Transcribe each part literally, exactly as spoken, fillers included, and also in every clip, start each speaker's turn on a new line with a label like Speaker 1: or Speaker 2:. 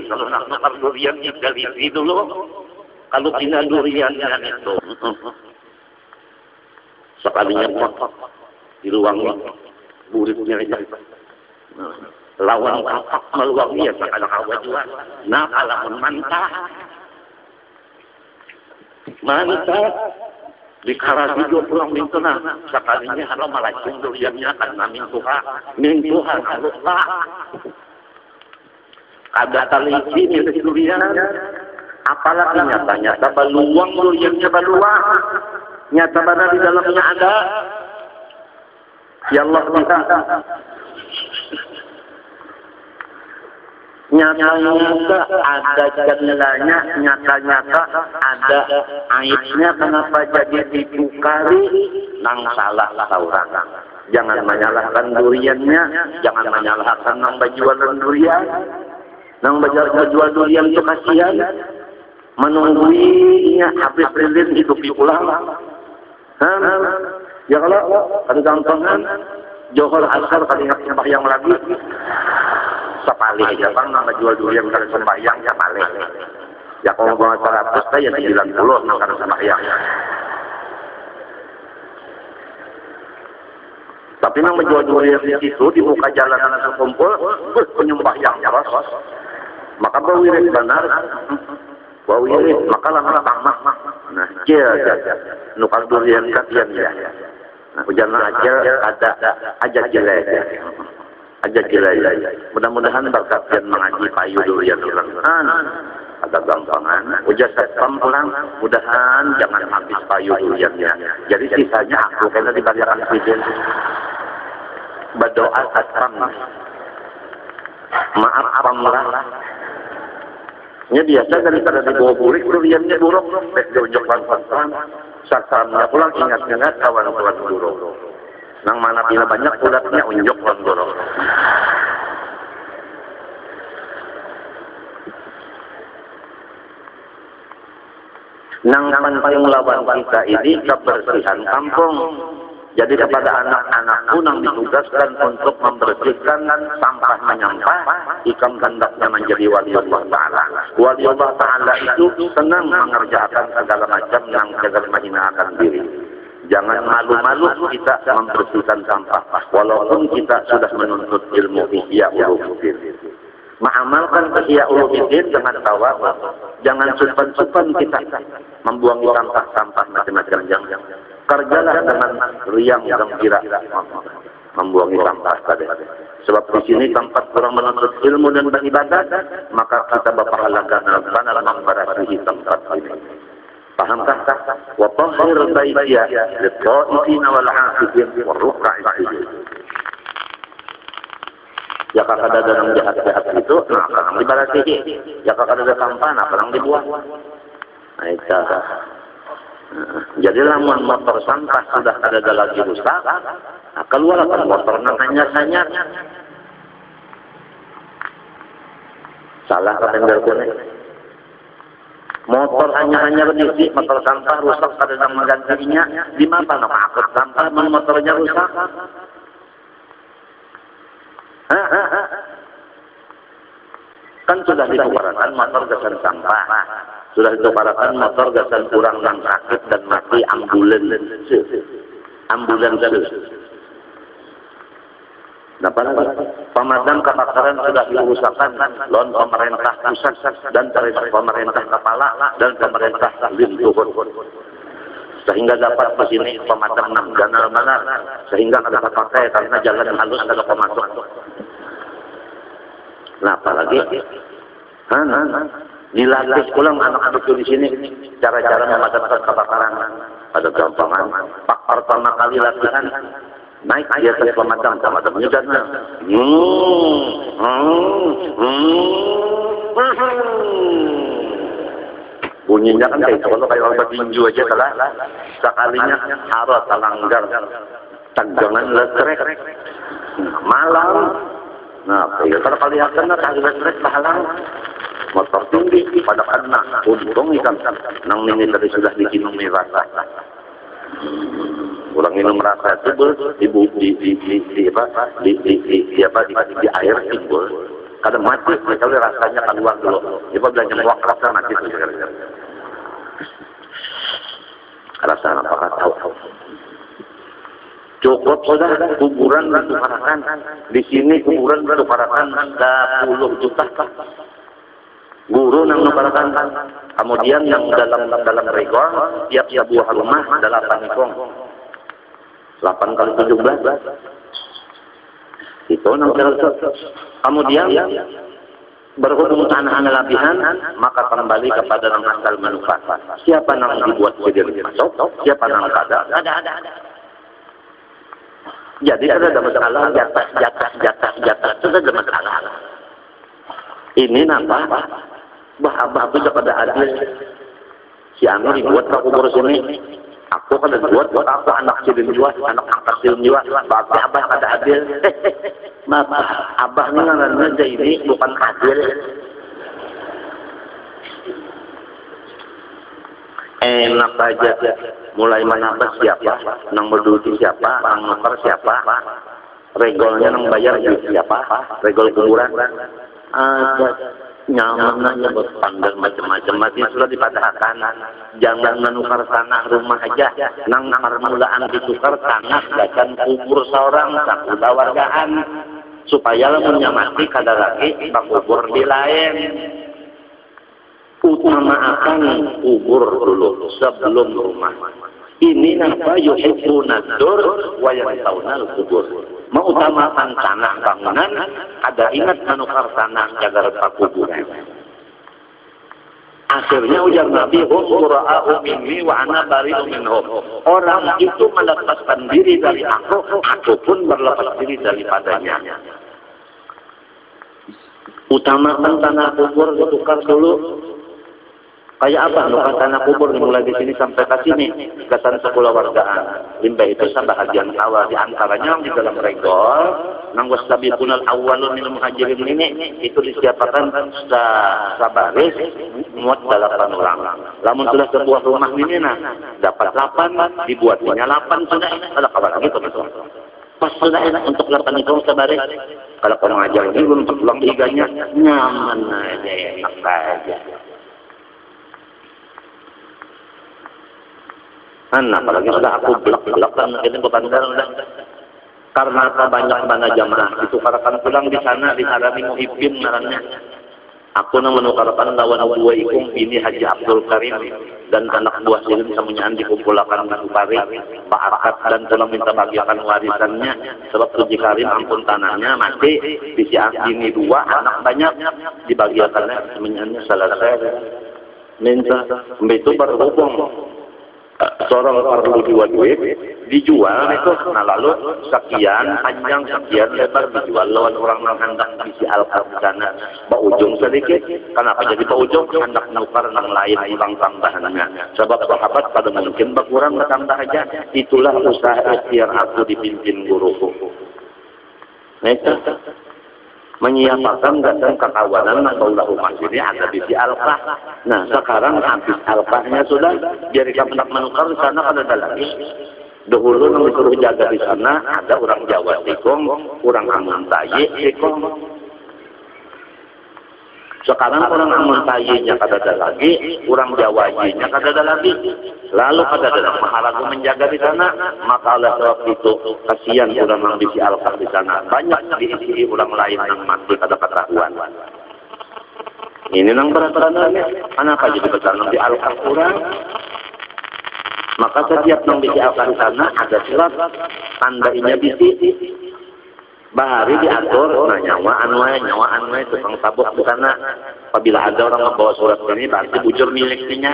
Speaker 1: kalau nak makan durian dari itu dulu. Kalau tidak duriannya itu sekalinya potong di ruang buritnya aja. Lawan kapak meluang dia sekali awal juga. Nah kalau mantap, mantap. Di kara video pulang mintuna sekalinya haram malacung duriannya karena mintuha mintuha lupa ada tali ini dari durian apalagi nyatanya nyata baluang duriannya baluang nyata benar di dalamnya ada ya Allah kita nyata-nyata ada kendalanya, nyata-nyata ada aibnya. Kenapa jadi ditukari? Nang salah orang. Jangan menyalahkan duriannya, jangan menyalahkan nang bajualan durian. Nang bajual durian itu kasihan, menungguinya habis lilin hidup pulang. Ya kalau ada gampangan, Johor Asar kali ingat sembahyang lagi. Sepali aja bang, nama jual durian kali sembahyang ya pale. Ya kalau bawa seratus ya sembilan puluh karena sembahyang. Tapi nang menjual durian di situ di muka jalan anak sekumpul, penyembahyang terus. Maka bawiris benar, bawiris maka lama tamak. Nah, kia aja, nukal durian kasihan ya. Nah, hujan aja ada aja jelek. Aja jelek. Mudah-mudahan berkat yang mengaji payu durian hilangan. Agak gampangan. Ujar setam pulang, mudahan jangan habis payu duriannya. Jadi sisanya aku kena dibayarkan presiden. Berdoa setam. Maaf pamrah. Nya biasa daripada dibawa burik duriannya buruk, bek diunjuk pelan-pelan. Satamnya pulang ingat-ingat kawan-kawan buruk. Nang mana bila banyak ulatnya unjuk kawan buruk. Nang payung lawan kita ini kebersihan kampung. Jadi kepada anak-anakku nang ditugaskan untuk membersihkan sampah menyampah, ikam hendaknya menjadi wali Allah Ta'ala. Wali Allah Ta'ala itu senang mengerjakan segala macam yang segala menghinakan diri. Jangan malu-malu kita membersihkan sampah, walaupun kita sudah menuntut ilmu ihya ulumuddin. Mengamalkan ihya ulumuddin dengan tawaf. Jangan supan-supan kita membuang sampah-sampah macam-macam yang kerjalah dengan riang gembira membuang sampah tadi. Sebab di sini tempat orang menuntut ilmu dan beribadah, maka kita berpahala karena memberasihi tempat ini. Pahamkah? Wa tahhir baitiya lit-ta'ifina wal 'akifin war ruk'a'is sujud. Ya kalau ada dalam jahat-jahat itu, nah kadang dibarasihi. Ya kalau ada sampah, nah kadang dibuang. Nah itu. Nah, jadi lamun motor sampah sudah ada lagi rusak, nah keluarkan motor nanya-nanya. Salah katanya kuning. Motor hanya-hanya berdiri, motor sampah rusak pada yang menggantinya. Di mana nama akut sampah, motornya rusak? Hah, hah, hah. Kan sudah ditukarkan motor gasan sampah. Sudah ditukarkan motor gasan kurang yang sakit dan mati ambulan. Ambulan terus. Dapat pemadam kebakaran sudah diusahakan lawan pemerintah pusat dan dari pemerintah kepala dan pemerintah lingkup. Sehingga dapat di sini pemadam enam ganal mana sehingga ada pakai karena jalan halus ada pemasok. Nah apalagi Hah, hah. Dilatih ulang anak-anak di sini cara-cara memadamkan kebakaran pada gampangan. Pak pertama kali latihan naik di atas pemadam, pemadamnya dan hmm, hmm, hmm. Bunyinya kan kayak kalau kayak orang tinju aja salah sekalinya harus langgar tegangan letrek malam. Nah, kalau kalian kena tali letrek halang motor tinggi pada kena untung ikan nang ini tadi sudah diminum rasa kurang minum rasa timbul ibu di di di di apa di di di, di apa di, di air timbul Kadang mati, misalnya rasanya keluar dulu. Dia belanja muak rasa mati. Rasa apakah tahu? Cukup sudah kuburan ditukarakan. Di sini kuburan ditukarakan sepuluh juta. Guru yang menukarakan. Kemudian yang dalam dalam regol tiap-tiap buah rumah delapan ikong. delapan kali tujuh belas. Itu nang kemudian berhubung anak-anak lapihan, maka kembali kepada nang asal manufat. Siapa nang dibuat sendiri masuk, siapa nang kada, ada ada ada. Jadi ada masalah jatah jatah jatah jatah itu ada masalah. Ini napa? Bah abah itu pada adil. Si Anu dibuat ke kubur sini. Aku kan buat buat aku anak silin juga, anak angkat silin juga. Bapak abah kada adil. Bapak abah ini ngarannya ini bukan adil. Enak aja. Mulai menambah siapa, nang berduti siapa, nang nuker siapa, regolnya nang bayar siapa, regol kuburan. Ada nyamannya berpandang macam-macam. Masih sudah dipadahkan. Jangan menukar tanah rumah aja. Nang permulaan ditukar tanah dan kubur seorang sakuda wargaan. Supaya lamunnya mati kada lagi kubur di lain. Utamakan kubur dulu sebelum rumah. Ini napa yuhibbuna dur wa yansawna al-kubur. Mengutamakan tanah bangunan, ada ingat menukar tanah jaga kuburan. Akhirnya ujar Nabi, hum qura'u minni wa ana bari'u minhum. Orang itu melepaskan diri dari aku, aku pun berlepas diri daripadanya. Utamakan tanah kubur ditukar dulu. Kayak apa nukar tanah kubur dimulai di sini sampai ke sini kesan sekolah wargaan. Limbah itu sebahagian awal di antaranya di dalam regol nang wasabiqunal awwalun minal muhajirin ini itu disiapkan sabaris muat delapan orang. Lamun sudah sebuah rumah ini nah dapat delapan dibuatnya delapan sudah ada kabar gitu betul. Pas sudah enak untuk delapan itu sabaris. Kalau kamu ajar ini belum terpulang iganya nyaman aja enak aja. Nah, apalagi sudah aku belak-belak dan ini berbandar udah. Karena banyak mana jamaah ditukarkan pulang di sana di Harami Muhibbin ngarannya. Aku nang menukarkan lawan dua ikung ini Haji Abdul Karim dan anak buah silin semuanya dikumpulkan di Bari, Pak Arkat dan telah minta bagikan warisannya sebab Haji Karim ampun tanahnya mati di siang ini dua anak banyak dibagikannya semuanya selesai. Minta itu berhubung seorang perlu dua duit dijual itu nah lalu sekian panjang sekian lebar dijual lawan orang yang hendak isi alkar di sana pak ujung sedikit kenapa jadi pak ujung hendak nukar nang lain ulang tambahannya sebab sahabat pada mungkin berkurang bertambah aja itulah usaha ikhtiar aku dipimpin guruku nah itu menyiapkan datang kekawanan Naulahu Masjid ini ada di Alkah. Nah sekarang habis Alkahnya sudah jadi kamu nak menukar di sana kan ada lagi. Dahulu yang disuruh jaga di sana ada orang Jawa tikung, orang Amun Tayi tikung. Sekarang orang Amun Tayinya kada ada lagi, orang Jawa-nya kada ada lagi. Lalu pada dalam maharagu menjaga di sana, maka oleh sebab itu kasihan orang yang bisi alkah di sana. Banyak diisi orang lain yang mati kada ketahuan. Ini nang berat-beratnya, anak aja dibetanam di alkah orang. Maka setiap yang bisi alkah di sana ada surat tandainya bisi. Bahari diatur, nah nyawa anwai, nyawa anwai tukang tabuk di sana. Apabila ada orang membawa surat ini, berarti bujur miliknya.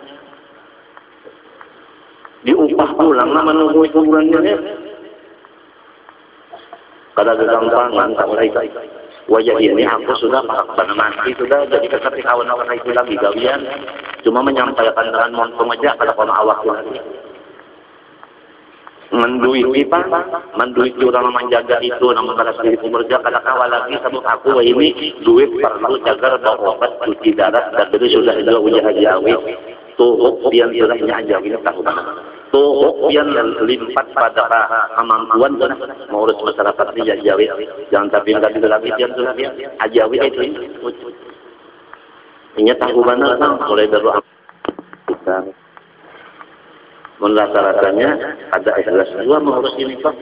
Speaker 1: Diupah pulang lah menunggu kuburan ini. Kada gampang tak mulai. Wajah ini aku sudah pada mati sudah jadi ketika kawan orang itu lagi gawian. Cuma menyampaikan dengan montung aja pada kawan awak lagi. Menduiti pak, menduiti orang menjaga itu, namun pada sendiri pemerja kada kawal lagi sebab aku ini duit perlu jaga bawa obat cuci darah dan itu sudah ada ujian haji awit tuh dia sudah aja ini tahu banget. Tuh yang limpat pada kemampuan mengurus masyarakat di Jawi. Jangan tapi nggak bisa lagi dia sudah dia ajawi itu. Ini tahu mana bang mulai dari kita. Menurut rasanya ada ikhlas dua mengurus ini kok.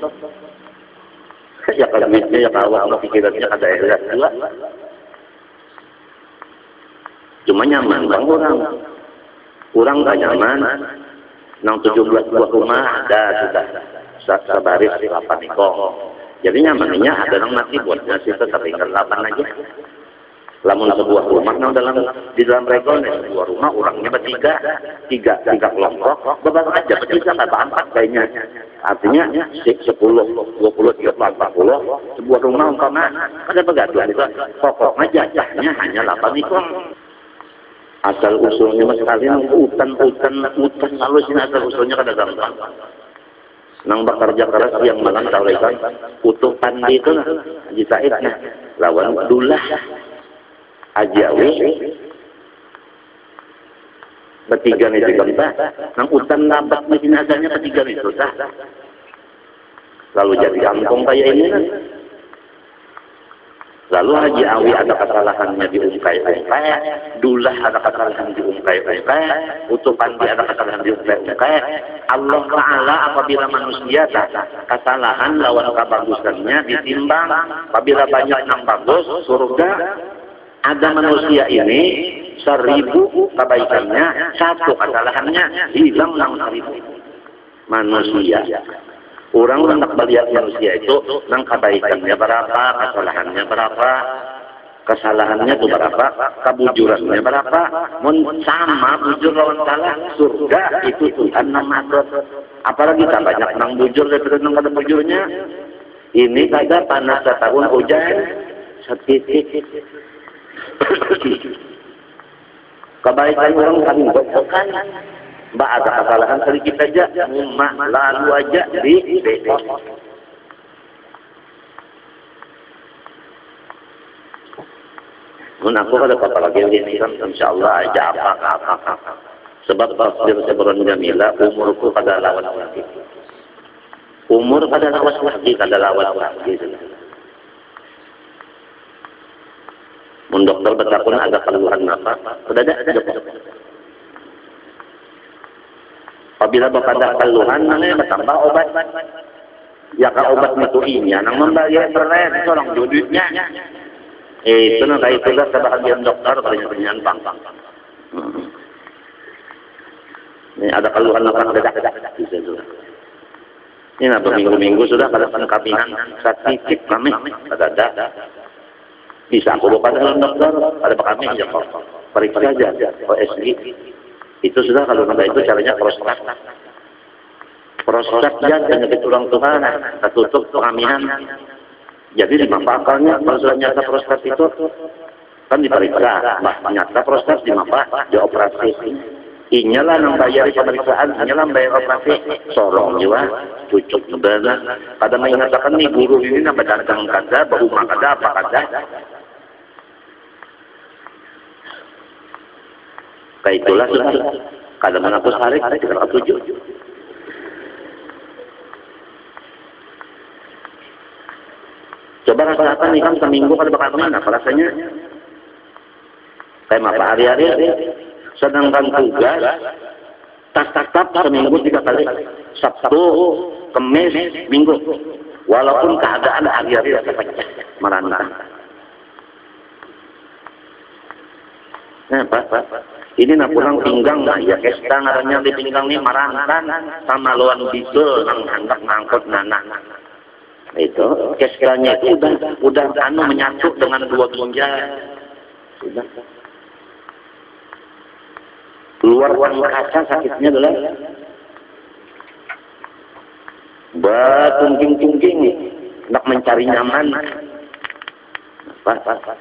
Speaker 1: Ya kalau duitnya ya kalau pikirannya ada ikhlas dua. Cuma nyaman bang orang. Kurang gak nyaman. Nang tujuh belas buah rumah ada sudah sabaris delapan ikong. Jadi nyamannya ada nang mati buatnya situ tinggal delapan aja. Lamun sebuah rumah nang dalam di dalam regol sebuah rumah orangnya bertiga, tiga tiga kelompok, beberapa aja bertiga kata empat kayaknya. Artinya sepuluh, dua puluh, tiga puluh, empat puluh sebuah rumah umpama ada begaduhan itu pokoknya jajahnya hanya delapan ikong. Asal usulnya mas kalian hutan hutan hutan lalu sini asal usulnya kada gampang. Nang bekerja keras yang malam sawekan utuh pandi itu lah Haji Said nah lawan Dullah Ajawi bertiga nih juga nang hutan nabat mesin asalnya bertiga nih susah. Lalu jadi kampung kayak ini kan. Lalu Haji Awi ada kesalahannya diungkai-ungkai, Dullah ada kesalahan diungkai-ungkai, Utuh Pandi ada kesalahan diungkai-ungkai. Allah Ta'ala apabila manusia tak kesalahan lawan kebagusannya ditimbang, apabila banyak yang bagus, surga ada manusia ini seribu kebaikannya, satu kesalahannya hilang enam seribu manusia. Orang hendak melihat manusia itu nang kebaikannya berapa, kesalahannya berapa, kesalahannya itu berapa, kebujurannya berapa, mun sama bujur lawan salah, surga itu Tuhan nama atur. Apalagi tak banyak nang bujur daripada nang kada bujurnya. Ini kada panas setahun hujan setitik. Kebaikan orang kami bukan. Mbak ada kesalahan sedikit aja, umat lalu aja di bebas. Mun aku kada apa lagi ini kan insyaallah aja apa-apa. Sebab tafsir Sabrun Jamila umurku kada lawan lagi. Umur kada lawas lagi, kada lawan lagi. Mun dokter betapun ada keluhan apa? Sudah ada ada. Apabila bapak ada keluhan, mana bertambah obat. Ya kalau obat itu ini, nang membayar berat, seorang judulnya. Eh, itu nang kayak itu lah sebahagian dokter penyakitnya bang. Ini ada keluhan apa? Ada bisa sudah. Ini apa minggu-minggu sudah pada pengkapihan statistik kami ada ada. Bisa aku bapak dalam dokter, ada kami ya kok. Periksa aja, O S G. Itu sudah kalau nambah itu caranya prostat. Prostat dan penyakit tulang tuhan tertutup kehamilan. Jadi dimanfaatkannya kalau sudah nyata prostat itu kan diperiksa. Bah, nyata prostat dimanfaat dioperasi. Inyalah nang bayar pemeriksaan, inyalah bayar operasi. Sorong juga, cucuk nebana. Pada mengatakan nih guru ini nambah dagang kada, baru makada apa kada. Kayak itulah sudah. Kadang menghapus hari, kita tujuh. Coba rasakan nih kan seminggu pada bakal mana? Apa rasanya? Kayak apa hari-hari? Sedangkan tugas, tas-tas-tas seminggu tiga kali. Sabtu, Kamis, Minggu. Walaupun keadaan hari-hari rasa pecah, merantah. Nah, Pak, Pak. Ini nak pulang pinggang lah ya, kesta ngarannya di pinggang ini marantan sama lawan bisul nang hendak ngangkut nanak. Itu kestanya itu udah udah anu menyatu dengan dua ginjal. Sudah. Keluar uang kaca sakitnya adalah batungking-tungking nak mencari nyaman. Pak, Pak, Pak.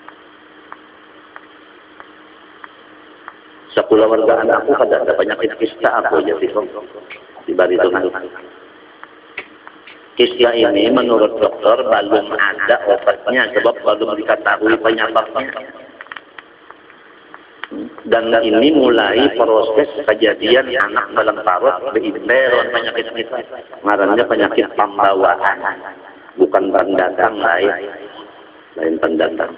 Speaker 1: Sekulawargaan aku kada ada penyakit kista aku ya dibari Tuhan. Kista ini menurut dokter belum ada obatnya sebab belum diketahui penyebabnya. Hmm. Dan ini mulai proses kejadian anak dalam parut berinteron penyakit kita. Ngarannya penyakit pembawaan, bukan pendatang lain, lain pendatang.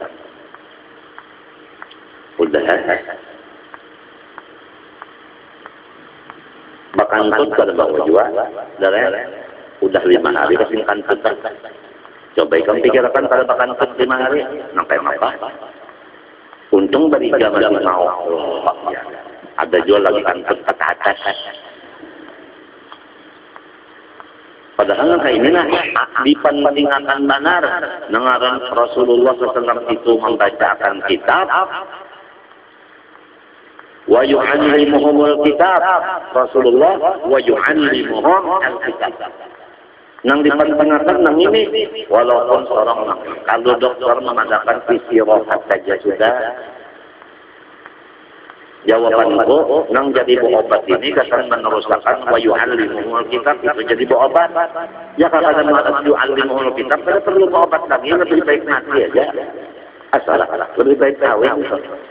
Speaker 1: Udah, bakantut kada bawa juga, darah udah lima hari kasih kantut. Coba kamu pikirkan pada bakantut lima hari, sampai apa? Untung bariga masih mau. Ada jual lagi kantut ke atas. Padahal kayak ini nah, dipentingkan benar. Dengaran Rasulullah shallallahu alaihi wasallam itu membacakan kitab. Wa yu'allimuhumul kitab. Rasulullah wa yu'allimuhum al-kitab. Nang dipentingkan nang ini, walaupun seorang kalau dokter mengadakan istirahat saja sudah. Jawabanku, nang jadi obat ini kesan meneruskan wa yu'allimuhumul kitab itu jadi obat. Ya kalau ada mengatakan yu'allimuhumul kitab, tidak perlu obat lagi, lebih baik mati aja. Asal lebih baik kawin.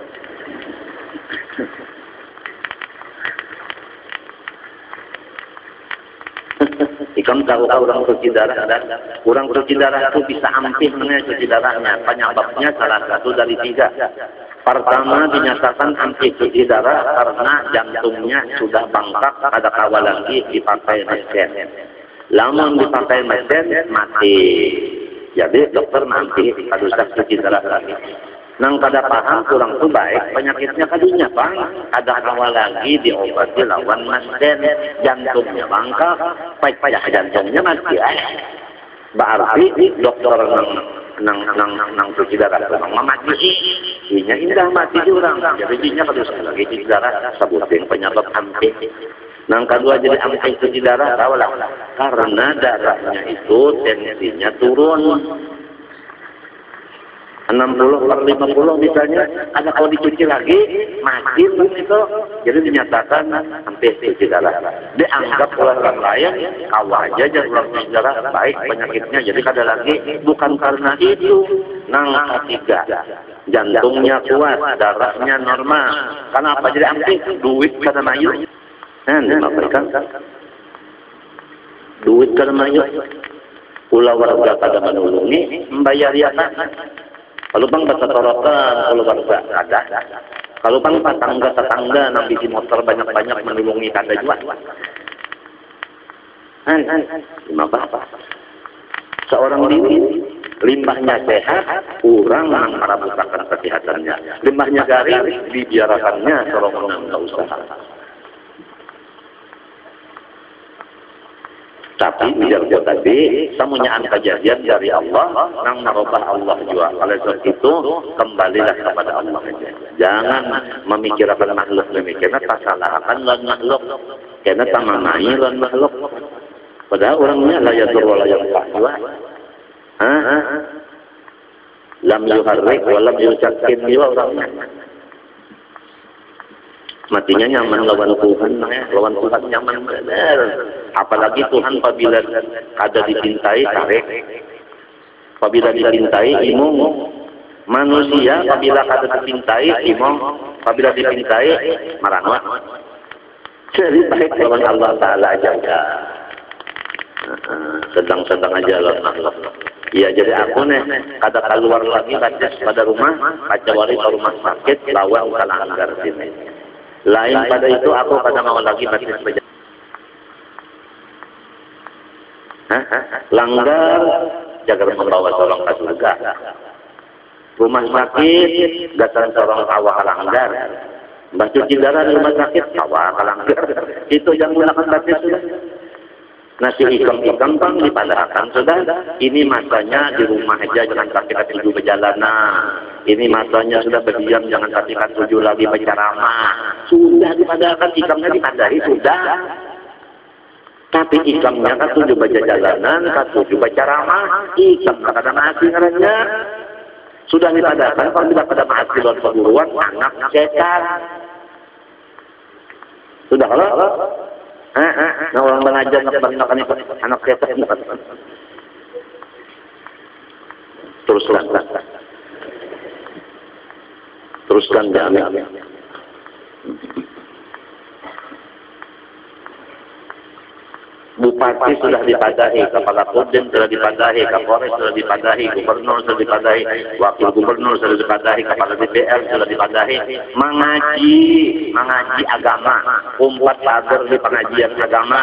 Speaker 1: Ikam tahu orang cuci darah dan orang cuci darah itu bisa ampih mengenai cuci darahnya. Penyebabnya salah satu dari tiga. Pertama dinyatakan ampih cuci darah karena jantungnya sudah bengkak, ada kawal lagi dipakai mesin. Lama dipakai mesin mati. Jadi dokter nanti harus cuci darah lagi. Nang kada paham kurang tuh baik penyakitnya kadinya bang ada awal lagi diobati lawan mesin jantungnya bangkak payah jantungnya mati eh. Berarti dokter nang nang nang nang nang cuci darah nang mati inya indah mati orang jadi dinya harus lagi cuci darah sebutin penyebab ampih. Nang kedua jadi ampih cuci darah tahu lah karena darahnya itu tensinya turun enam puluh per lima puluh misalnya, ada kalau dicuci lagi, mati itu. Jadi dinyatakan hampir cuci darah. Dianggap oleh orang lain, kau aja jangan cuci darah, baik penyakitnya. Jadi kada lagi, bukan karena itu. Nang ketiga, jantungnya kuat, darahnya normal. Karena apa jadi hampir? Duit kada mayu. Nah, dimakan. Duit kada mayu. Ulah warga kada menulungi, membayar yayasan. Kalau bang bersetorokan, kalau bangsa ada. Kalau bang tetangga-tetangga nambisi motor banyak-banyak menulungi kada juga. Hai, hai, lima apa? Seorang diri, limbahnya sehat, kurang merabukakan kesehatannya. Limbahnya garing, dibiarakannya seorang nggak usaha. Tapi biar buat tadi semuanya kejadian dari Allah nang merubah Allah juga. Oleh sebab itu kembalilah kepada Allah saja. Jangan memikirkan makhluk demikian. Tersalahkan lawan makhluk. Karena tamanai lawan makhluk. Padahal orangnya la yadur wa la yanfa juga. Hah? Lam yuharrik wa lam yusakkin juga orangnya. Matinya nyaman lawan Tuhan, lawan Tuhan nyaman benar. Apalagi Tuhan apabila kada dipintai tarik, apabila dipintai imung. Manusia apabila kada dipintai imung, apabila dipintai maranwa. Jadi baik lawan Allah Taala jaga. Sedang-sedang aja lawan Allah. Iya jadi aku nih kada keluar lagi kaca pada rumah, kaca wari ke rumah sakit lawan kalanggar sini. Lain pada itu aku pada mau lagi batis saja. Langgar jaga membawa sorong ke surga. Rumah sakit datang sorong kawa kalanggar. Mbak cuci darah di rumah sakit kawa kalanggar. Itu yang gunakan batis sudah. Nasi ikam-ikam bang dipadahkan sudah. Ini masanya di rumah aja jangan praktikan tujuh berjalanan. Ini masanya sudah berdiam jangan praktikan tujuh lagi berceramah. Sudah dipadahkan ikamnya dipadahi sudah. Tapi ikamnya kan tujuh baca jalanan, kan tujuh baca ramah, ikam kadang nasi ngarannya. Sudah dipadahkan kalau tidak pada mahasiswa luar perguruan anak setan. Sudah kalau Eh, eh, nah orang mengajar nak bangnakan itu anak setan bukan. Teruskan, teruskan jangan. Bupati sudah dipadahi, kepala Kodim sudah dipadahi, Kapolres sudah dipadahi, gubernur sudah dipadahi, wakil gubernur sudah dipadahi, kepala D P R sudah dipadahi. Mengaji, mengaji agama, umpat pagar di pengajian agama.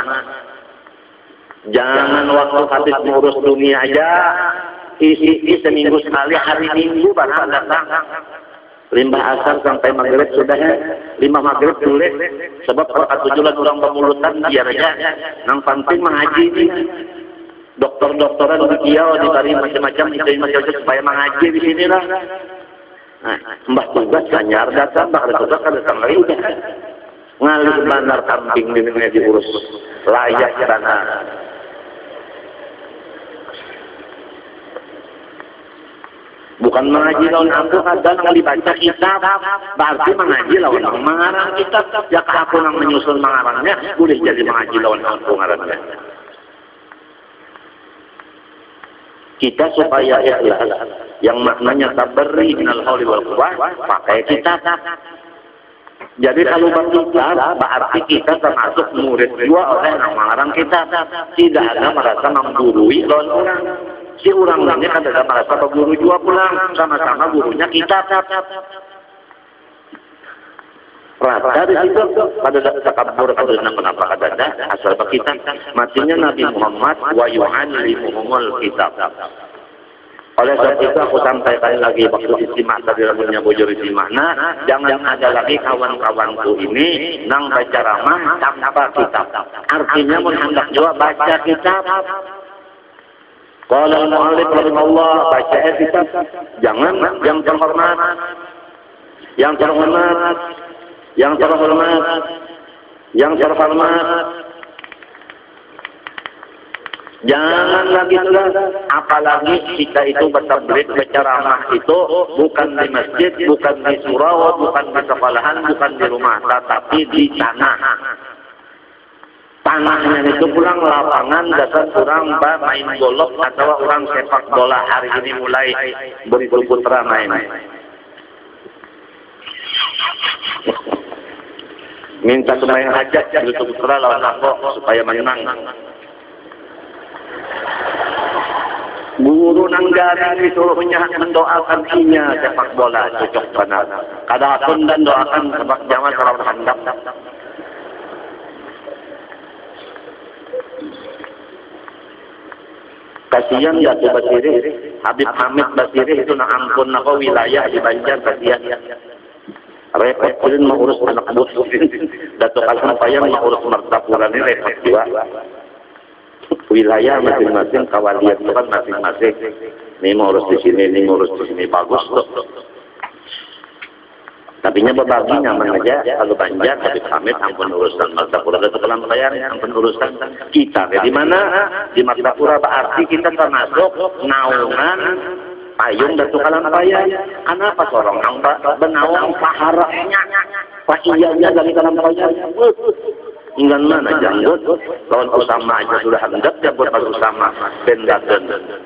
Speaker 1: Jangan waktu habis ngurus dunia aja, isi seminggu sekali, hari Minggu barang datang. Limbah asar sampai maghrib sudah ya, lima maghrib boleh. Sebab kalau tujuan orang pemulutan biar aja. Nang penting mengaji ini. Dokter-dokteran di kiau diberi macam-macam itu macam-macam supaya mengaji di sini lah. Nah, mbah tugas kanyar datang, mbah tugas kan datang lagi udah. Ngalih benar kambing ini diurus layak karena bukan mengaji lawan aku kadang yang dibaca kitab berarti mengaji lawan aku mengarang kitab. Ya aku yang menyusun mengarangnya boleh jadi mengaji lawan aku mengarangnya. Kita supaya ikhlas yang maknanya tabari minal hauli wal quwwah pakai kitab. Jadi kalau berbicara berarti kita termasuk murid juga oleh yang mengarang kitab. Tidak ada merasa menggurui lawan orang. Si orang lainnya kan ada merasa guru juga pulang, sama-sama gurunya kita. Rata di situ pada takabur pada kenapa ada asal kita matinya Nabi Muhammad wa yu'allimuhumul kitab. Oleh sebab itu aku sampaikan lagi waktu istimak tadi lagunya bojor istimak. Nah, jangan ada lagi kawan-kawanku ini nang baca ramah tanpa kitab. Artinya menghendak juga baca kitab. Kalau al-mu'allif rahimahullah baca kitab, jangan yang terhormat, yang terhormat, yang terhormat, yang terhormat. Jangan lagi sudah, apalagi kita itu bertablik berceramah itu bukan di masjid, bukan di surau, bukan di sekolahan, bukan di rumah, tetapi di tanah. Tanahnya itu pulang lapangan dasar kurang bah main golok atau orang sepak bola hari ini mulai Bumi Putra main. Minta sembahyang hajat Bumi Putra lawan aku supaya menang. Guru Nanggari disuruhnya mendoakan inya sepak bola cocok benar. Kadang dan doakan sebab jangan terlalu handap. Kasihan Datuk Basiri, Habib Hamid Basiri itu nak ampun apa wilayah di Banjar kasihan. Repot pun mengurus anak buah. Datuk Hasan Payang mengurus Martapura ini repot juga. Wilayah masing-masing, kawalian itu kan masing-masing. Ini mengurus di sini, ini mengurus di sini bagus tuh. Tapi nya berbagi nyaman aja kalau Banjar Habib Hamid ampun urusan Martapura Datuk Hasan Payang ampun urusan kita. Di mana di Martapura berarti kita termasuk naungan payung Datuk Hasan Payang. Kenapa sorong nang benawang paharanya pak iyanya dari dalam Payang. Inggan mana janggut lawan Usama aja sudah hendak dia buat Usama bendaden.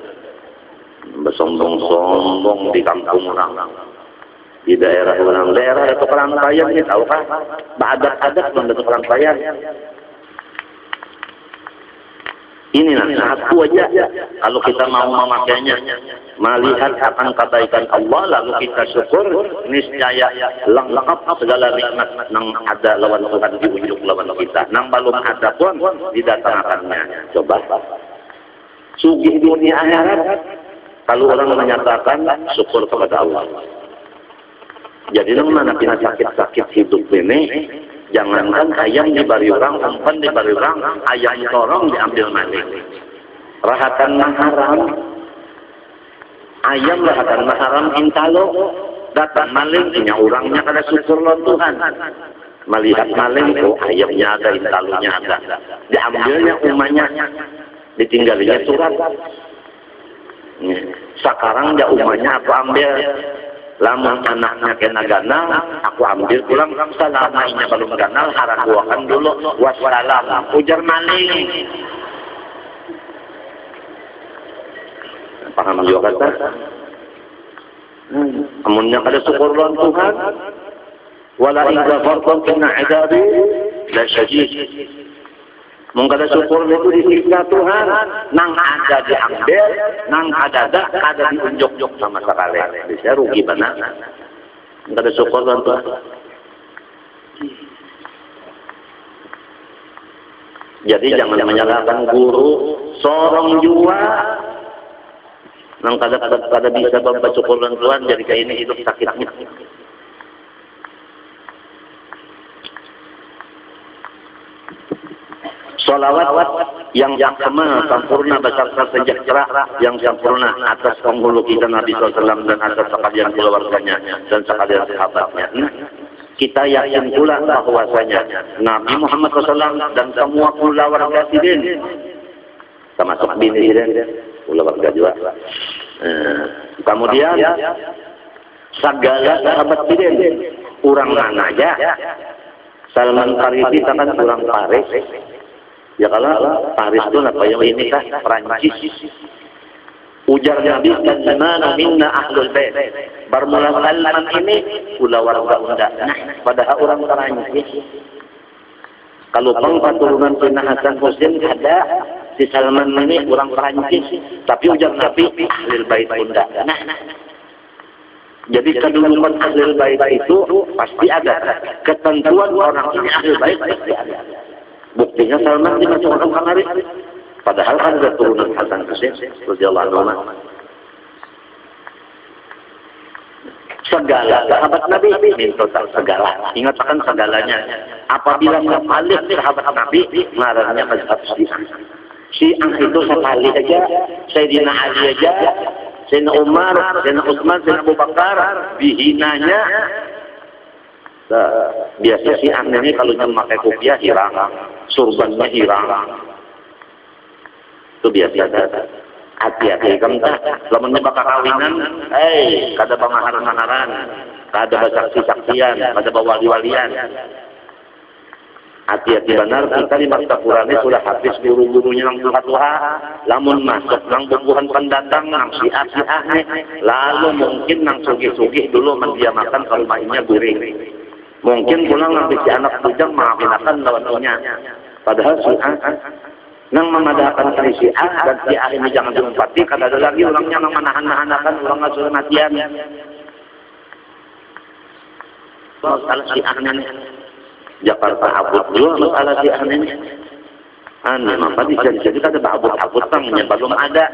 Speaker 1: Bersombong-sombong di kampung orang. Di daerah orang daerah Datuk Hasan Payang ini tahu kan? Adat-adat Datuk Hasan Payang. Ini nanti satu aja. Kalau kita mau memakainya, melihat akan kebaikan Allah, lalu kita syukur, niscaya lengkap segala nikmat yang ada lawan Tuhan di ujung lawan kita. Nang belum ada pun didatangkannya. Coba. Sugih dunia akhirat. Kalau orang menyatakan syukur kepada Allah. Jadi nang mana pina sakit-sakit hidup ini, jangankan ayam dibari orang, umpan dibari orang, ayam torong diambil maling. Rahatan maharam, ayam rahatan maharam intalo, datang maling, punya orangnya kada syukur lo Tuhan. Melihat maling, oh ayamnya ada, intalonya ada. Diambilnya umanya, ditinggalinya surat. Sekarang dia umanya aku ambil. Lama anaknya kena ganal, aku ambil pulang. Selamanya belum ganal, harap buakan dulu. Wassalam, ujar maling. Paham juga kata? Amunnya kada syukur lawan Tuhan. Wala in ghafartum inna adabi la syadid. Mung kada syukur itu disiksa Tuhan, nang ada diambil, nang ada ada kada diunjuk-unjuk sama sekali. Bisa rugi benar. Kada syukur Tuhan. Jadi jangan menyalahkan guru, sorong jua, nang kada kada kada bisa baca syukur Tuhan, jadi kayak ini hidup sakitnya. Salawat yang sama sempurna beserta sejahtera yang sempurna atas penghulu kita Nabi shallallahu alaihi wasallam dan atas sekalian keluarganya dan sekalian sahabatnya. Kita yakin pula bahwasanya Nabi Muhammad shallallahu alaihi wasallam dan semua keluarga sidin, termasuk bini sidin, keluarga juga. Eh, kemudian segala sahabat sidin, orang mana aja. Salman Farisi kan orang Paris. Ya kalau Paris itu apa yang ini kah Perancis. Ujar Nabi dan mana minna ahlul bait. Bermula Salman ini pula warga unda. Nah, padahal orang Perancis. Kalau pang paturunan Sayyidina Hasan Husain ada si Salman ini orang Perancis, tapi ujar Nabi ahlul bait unda. Nah, nah. Jadi kedudukan ahlul bait itu pasti ada. Ketentuan orang ini ahlul bait pasti ada. Buktinya Salman dimasukkan kamari. Padahal kan ada turunan Hasan Husain radhiyallahu anhu. Segala sahabat Nabi minta segala. Ingatkan segalanya. Apabila sekali sahabat Nabi ngarannya mazhab Syiah. Syiah itu sekali aja Sayyidina Ali aja, Sayyidina Umar, Sayyidina Utsman, Sayyidina Abu Bakar dihinanya. Nah, biasa Syiah ini kalau cuma pakai kopiah hilang, surbannya hilang. Itu biasa ada. Hati-hati kamu tak. Kalau menyebab kawinan, eh, kada pengaharan-maharan, kada saksi-saksian, kada wali-walian. Hati-hati benar, kita di masa Qurannya sudah habis guru-gurunya yang tuha-tuha, lamun masuk nang bubuhan pendatang, nang Syiah-Syiah, lalu mungkin nang sugih-sugih dulu mendiamakan kalau mainnya guring. Mungkin pulang nanti si anak bujang maafinakan lawannya. Padahal Syiah nang memadakan dari Syiah dan Syiah ini jangan diumpati, kada ada lagi orangnya nang menahan-nahan orang ngasuh matian. Masalah Syiah ini Jakarta abut dulu masalah Syiah ini. Aneh apa jadi kada abut-abut tangnya belum ada.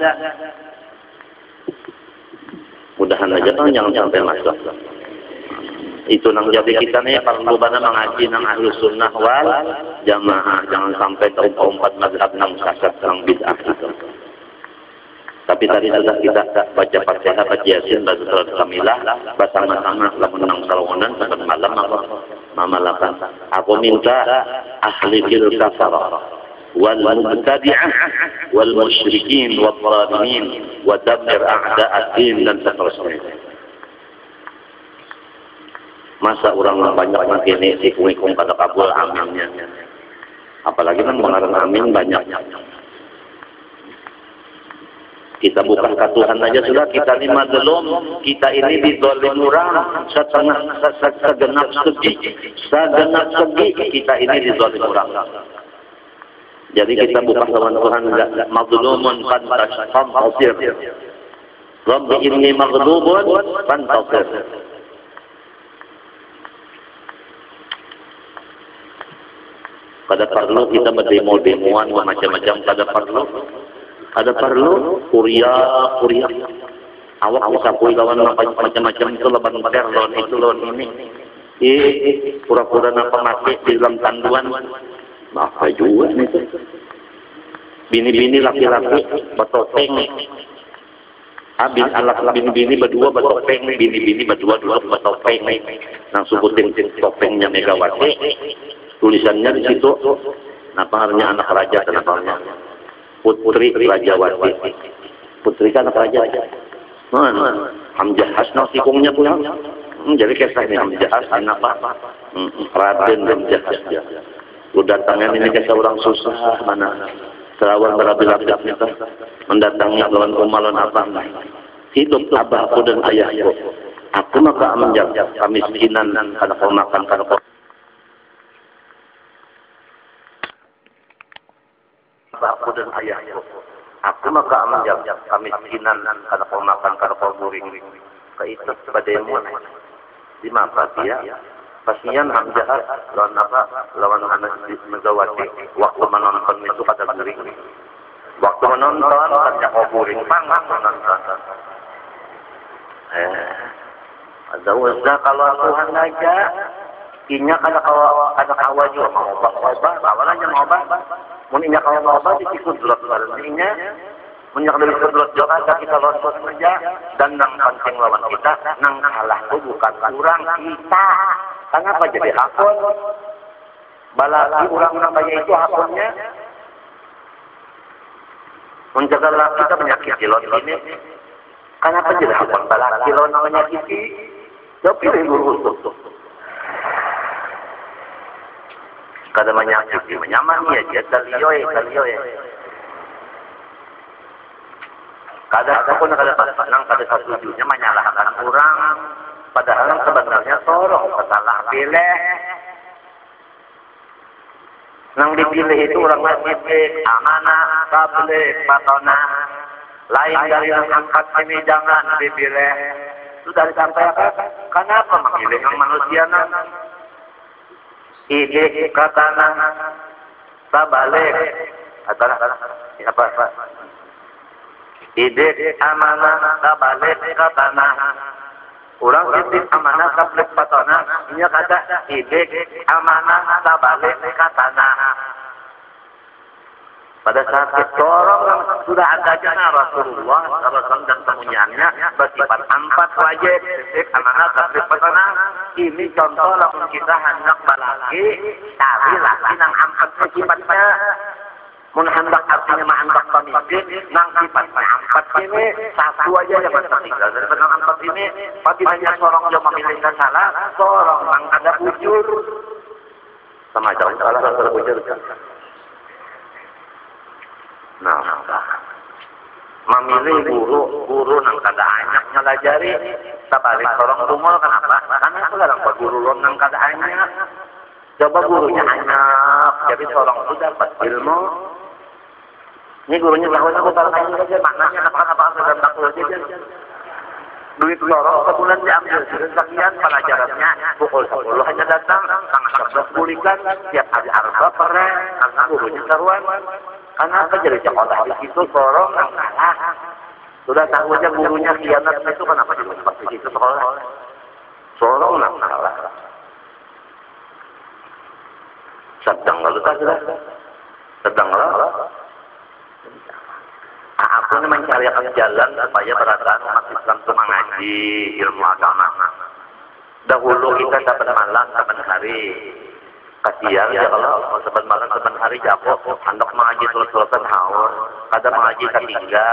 Speaker 1: Mudahan aja kan jangan sampai masuk. Itu nang jadi kita nih perlu bana mengaji nang ahlus sunnah wal jamaah, jangan sampai terumpat mazhab nang sesat nang bid'ah itu. Tapi tadi sudah kita baca Fatihah, baca Yasin, baca surat Kamilah, bersama-sama lamun nang salawanan sampai malam apa mamalakan. Aku minta ahli fil kafara wal mubtadi'ah wal musyrikin wal zalimin wa dabbir a'da'ad-din dan seterusnya. Masa orang banyak makin si kung-kung pada kabul aminnya. Apalagi kan mengarang amin banyak. Kita bukan ke Tuhan aja sudah, kita lima belum. Kita ini didolim orang setengah segenap segi. Segenap segi kita ini didolim orang. Jadi kita bukan lawan Tuhan mazlumun fantasir. Rabbi inni maghdubun fantasir. Kada perlu kita berdemo-demoan macam-macam, kada perlu. Kada perlu kuliah, kuliah. Awak bisa kuliah lawan macam-macam itu leban ber lawan itu lawan ini. Eh, pura-pura napa mati di dalam tanduan. Apa juga itu. Bini-bini laki-laki bertopeng. Habis anak bini-bini berdua bertopeng, bini-bini berdua dua bertopeng. Nang sebutin topengnya Megawati. Tulisannya di situ, napa artinya anak raja, kenapa artinya putri Rajawati. Putri kan anak raja. Mana? Hamzah Hasna sikungnya pulang. Hmm, jadi kisah ini Hamzah Hasna apa? Hmm, Raden Hamzah Hasna. Lu datangnya ini kisah orang susah mana? Serawan berapi-api kita mendatangnya lawan umalan apa? Hidup abahku dan ayahku. Aku maka menjaga kemiskinan karena kau makan karena kau bapakku dan ayahku. Aku maka menjawab kemiskinan karena kau makan, karena kau guring. Kaitu sebadaimu. Di mana dia? Pasian Hamzah lawan apa? Lawan Anas Megawati. Waktu menonton itu kata guring. Waktu menonton kata kau guring. Pangak menonton. Eh, ada usaha kalau Tuhan aja. Inya kada kawa kada kawa juga mau obat-obat, bawa aja mau obat. Mun inya kawa mau obat ikut dulot bareng inya. Mun nya kada ikut dulot juga kita lontos saja dan nang penting lawan kita, nang kalah itu bukan kurang kita. Kenapa jadi hakon? Balaki orang-orang kaya itu hakonnya. Menjaga kita menyakiti lawan ini. Kenapa jadi hakon balaki lawan menyakiti? Jauh pilih guru untuk kada menyakiti, menyamani aja, talioy, talioy. Kada aku pun kada nang kada setujunya menyalahkan orang, padahal sebenarnya sorong salah pilih. Nang dipilih itu orang masjid, amanah, tabligh, patona, lain dari yang angkat ini jangan dipilih. Sudah disampaikan, kenapa memilih yang manusia nang? Ide katana tabalik atau apa apa ide amanah tabalik katana orang titip amanah tabalik patana ini kata ide amanah tabalik katana. Pada saat itu orang sudah ada jana Rasulullah Rasulullah dan kemuliaannya bersifat empat wajib titik amanah tablik patana. Ini contoh lamun kita hendak balaki tapi laki nang empat sifatnya. Mun hendak artinya mah hendak pemimpin nang sifatnya empat ini satu aja yang masih tinggal daripada empat ini pasti banyak orang yang memilih salah seorang nang ada bujur sama jalan salah ada bujur kan. Nah, memilih guru, guru nang kada anyak ngelajari, tabalik orang tumol kenapa? Karena itu kadang pak guru nang kada anyak. Coba gurunya anyak, jadi seorang itu dapat ilmu. Ini gurunya bahwa aku tahu anyak saja, maknanya apa-apa sudah tak boleh saja. Duit lorong sebulan diambil, sekian pelajarannya, pukul sepuluh hanya datang, tanggal sebelas pulihkan, tiap hari harga peren, karena gurunya seruan. Karena apa jadi sekolah di situ sorong yang kalah. Sudah tahu aja gurunya khianat itu kenapa jadi seperti itu sekolah. Sorong yang kalah. Sedang lalu tak sudah. Sedang lalu. Aku ini mencari jalan supaya perasaan umat Islam itu mengaji ilmu agama. Dahulu kita saban malam, saban hari. Kasihan ya kalau saban malam, saban hari jago. Hendak mengaji terus-terusan haur. Kada mengaji ketinggal.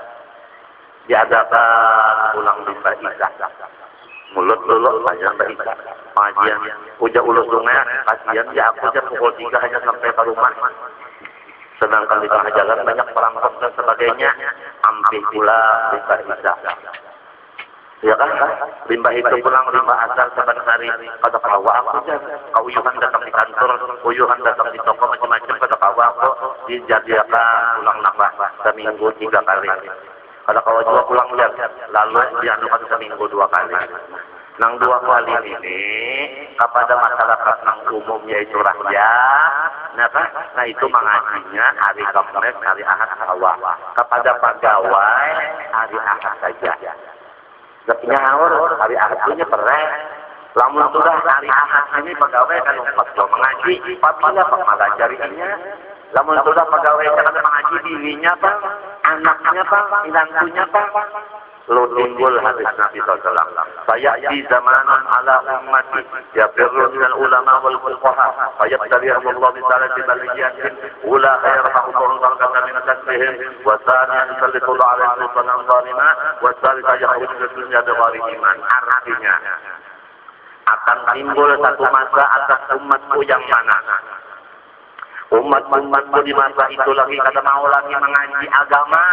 Speaker 1: Diadakan ulang di Isya. Mulut dulu banyak Isya. Pengajian. Uja ulus sungai. Kasihan ya aku aja pukul tiga hanya sampai ke rumah. Sedangkan di tengah jalan banyak perampok dan sebagainya. Hampir pula Isya. Ya kan? Limbah itu pulang, limbah asal saban hari. Kata kawa aku aja. Kauyuhan datang di kantor, kauyuhan datang di toko macam-macam. Kata kawa aku dijadiakan pulang nambah seminggu tiga kali. Kata kawa juga pulang lihat. Lalu dianukan seminggu dua kali. Nang dua kali ini kepada masyarakat nang umum yaitu rakyat. Nah, nah itu mengajinya hari Kamis, hari Ahad kawa. Kepada pegawai hari Ahad saja. Sepinya haur, hari Ahad punya perek. Lamun sudah hari Ahad ini pegawai kan empat jam mengaji. Apabila pengalajarinya. Lamun sudah pegawai kan mengaji dirinya bang, anaknya bang, inantunya bang. Lo timbul hadis Nabi sallallahu alaihi wasallam. Sayati zamanan ala ummati yafirru minal ulama wal fuqaha. Fayabtaliyahum Allah ta'ala bi baliyatin ula khairahum barkatan min tasbihim wa thaniyan yusallitu alaihi sultanan zalima wa tsalitsah yakhruju min dunya bi iman. Artinya akan timbul satu masa atas umatku yang mana umat-umatku di masa itu lagi kada mau lagi mengaji agama.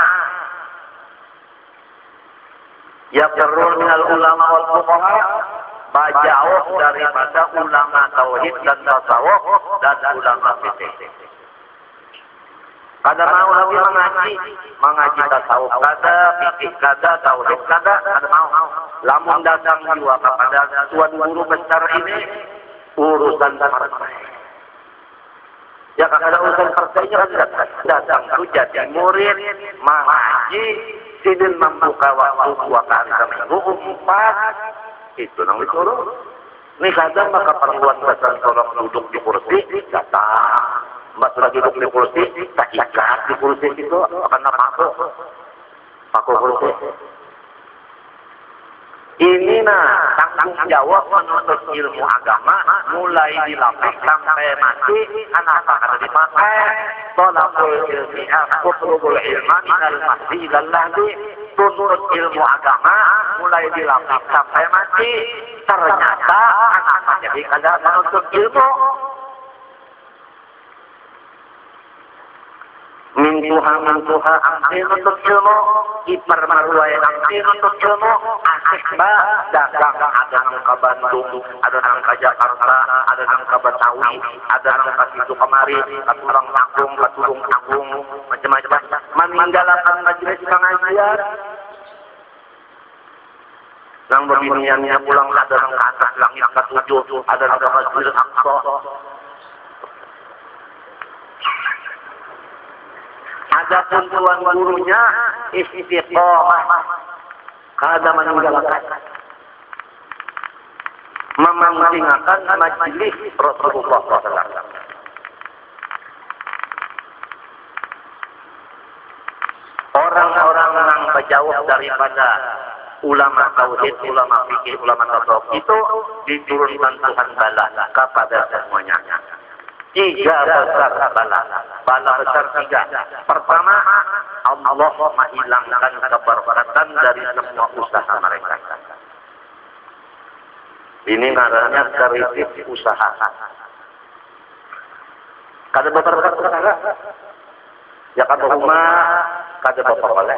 Speaker 1: Ya perlu minal ulama wal fuqaha, bajauh daripada ulama tauhid dan tasawuf dan ulama fikih. Kada mau lagi mengaji, mengaji tasawuf kada, fikih kada, tauhid kada, kada mau. Lamun datang jiwa kepada tuan guru besar ini urusan partai. Ya kada urusan partainya kan datang, datang tu jadi murid, mengaji, sidin membuka waktu dua kali seminggu empat, itu nang disuruh. Nih kadang maka perempuan besar tolong duduk di kursi, datang. Mbak sudah duduk di kursi, tak ikat di kursi itu, akan apa paku kursi. Ini nah, tanggung jawab menuntut ilmu agama, mulai dilapis sampai mati, kenapa kada dipakai? Tolakul ilmi, kutlubul ilma, minal masih ilal lahdi, tuntut ilmu agama, mulai dilapis sampai mati, ternyata kenapa jadi kada menuntut ilmu? Min Tuha, min Tuha, angti untuk ilmu, ipar maruai angti untuk ilmu, asik ba, dagang, ada nang ke Bandung, ada nang ke Jakarta, ada nang ke Betawi, ada nang ke situ kemari, ke Tulang Agung, ke Tulung Agung, macam-macam, meninggalkan majelis pengajian. Nang berbiniannya pulang, ada nang ke atas langit ke tujuh, ada nang ke Masjidil Aqsa. Adapun tuan gurunya istiqomah, kada meninggalkan, mementingkan majelis Rasulullah shallallahu alaihi wasallam. Orang-orang yang berjauh daripada ulama tauhid, ulama fikih, ulama tasawuf itu diturunkan Tuhan bala kepada semuanya. Tiga besar bala, bala besar tiga. Pertama, Allah menghilangkan keberkatan dari semua usaha mereka. Ini namanya krisis usaha. Kada berberkat perkara, ya kada rumah, kada berperoleh.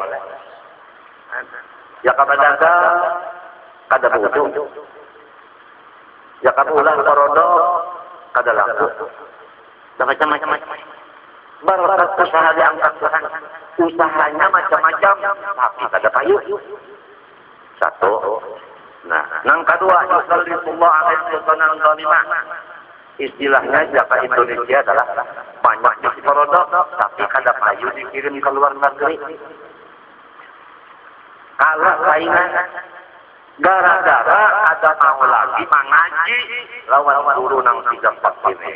Speaker 1: Ya kada dagang, kada bodoh. Ya kada ulah parodo, kada laku. Macam-macam. Berkat usaha diangkat Tuhan. Usahanya macam-macam, tapi kada payu. Satu. Nah, yang kedua, Yusallitullah alaihi wasallam zalimah. Istilahnya jaka Indonesia adalah banyak produk, tapi kada payu dikirim ke luar negeri. Kalau saingan, gara-gara ada mau lagi mengaji lawan guru nang tiga empat ini.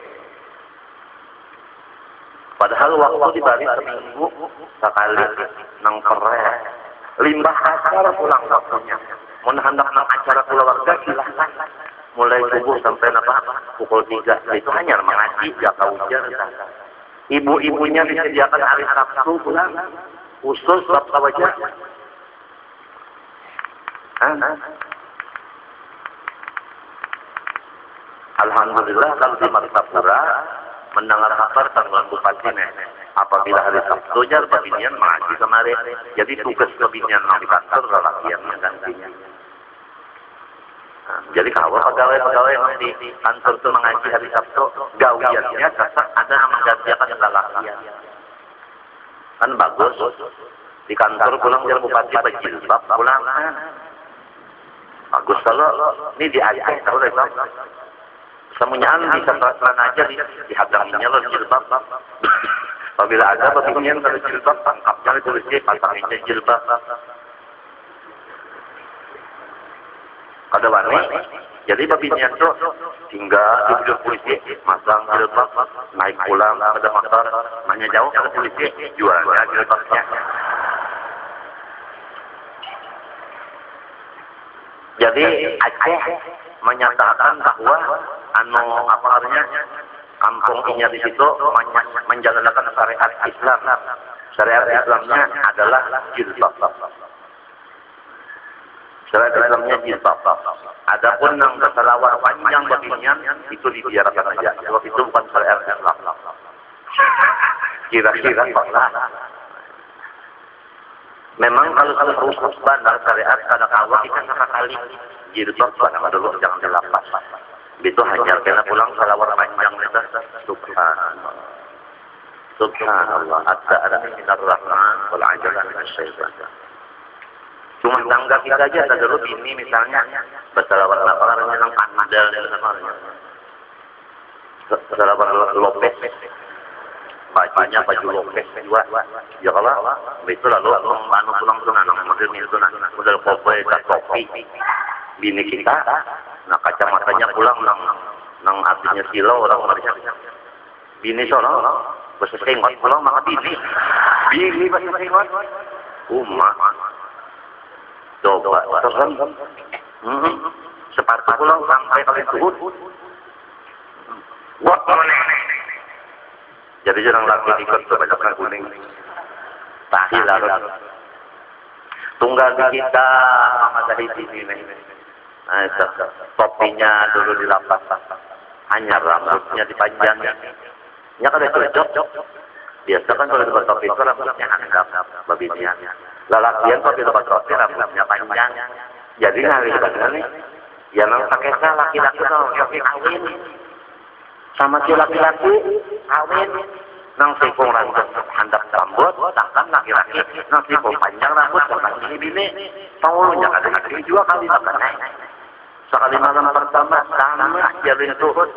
Speaker 1: Padahal waktu dibalik seminggu sekali nang keren, limbah kasar pulang waktunya. Mun hendak nang acara keluarga silahkan. Mulai subuh sampai apa? Pukul tiga. Itu hanya mengaji, jaka ujar. Ibu-ibunya disediakan hari Sabtu pulang. Khusus Sabtu wajah. Alhamdulillah kalau di Martapura mendengar kabar tanggal bupati nih. Apabila hari Sabtu jar pembinian mengaji kemarin. Jadi tugas pembinian di kantor lelakian menggantinya. Nah, jadi kalau pegawai-pegawai yang di kantor itu mengaji hari Sabtu, gawiannya tetap ada yang menggantikan lelakian. Kan bagus. Di kantor pulang jar bupati berjilbab pulang. Bagus kalau ini di Aceh tahu deh bang. Semuanya bisa perasaan aja di dihadaminya lo jilbab. Apabila ada pembinian kalau jilbab tangkapnya tulisnya pasanginnya jilbab. Ada warna. Jadi pembinian itu tinggal di bidang polisi masang jilbab naik pulang ada motor hanya jauh ke polisi jualnya jilbabnya. Jadi Aceh menyatakan bahwa anu apa artinya kampung ini di situ menjalankan syariat Islam. Syariat Islamnya adalah jilbab. Syariat Islamnya jilbab. Adapun yang berselawar panjang beginian itu dibiarkan aja. Sebab itu bukan syariat Islam. Kira-kira pernah. Memang kalau kalau rusak bandar syariat kadang awal kita sekali jilbab pada dulu jangan dilepas. Itu hanya kena pulang salawat panjang itu subhanallah. Subhanallah, at-ta'ala minar rahman wal ajala minas syaitan. Cuma tangga kita aja ada dulu ini misalnya bersalawat lapangan yang pandal dan namanya. Bersalawat lopes. Bajunya baju lopes juga. Ya kalau itu lalu manu pulang sunan, model sunan, model kopi dan topi. Bini kita, nah kacamatanya pulang nang nang artinya silau orang Malaysia. Bini sono, bahasa Singkat pulang maka bini, bini bahasa Singkat, umat. Coba, terus, hmm, seperti pulang sampai kali tuhut, buat mana? Jadi jarang lagi ikut kebanyakan kuning, tahi larut. Tunggal di kita Muhammad Zahid ini, nah itu topinya dulu dilapas, hanya rambutnya dipanjang. Ya kada cocok. Biasa kan kalau di topi itu rambutnya anggap babinya. Lalakian kalau di topi rambutnya panjang. Jadi hari ini ya nang pakai salah laki-laki kalau laki kawin sama si laki-laki kawin nang sikung rambut handap rambut sedangkan laki-laki nang sikung panjang rambut sedangkan ini bini tahunya kadang-kadang juga kali makan sekali malam pertama sama jalin tuhut.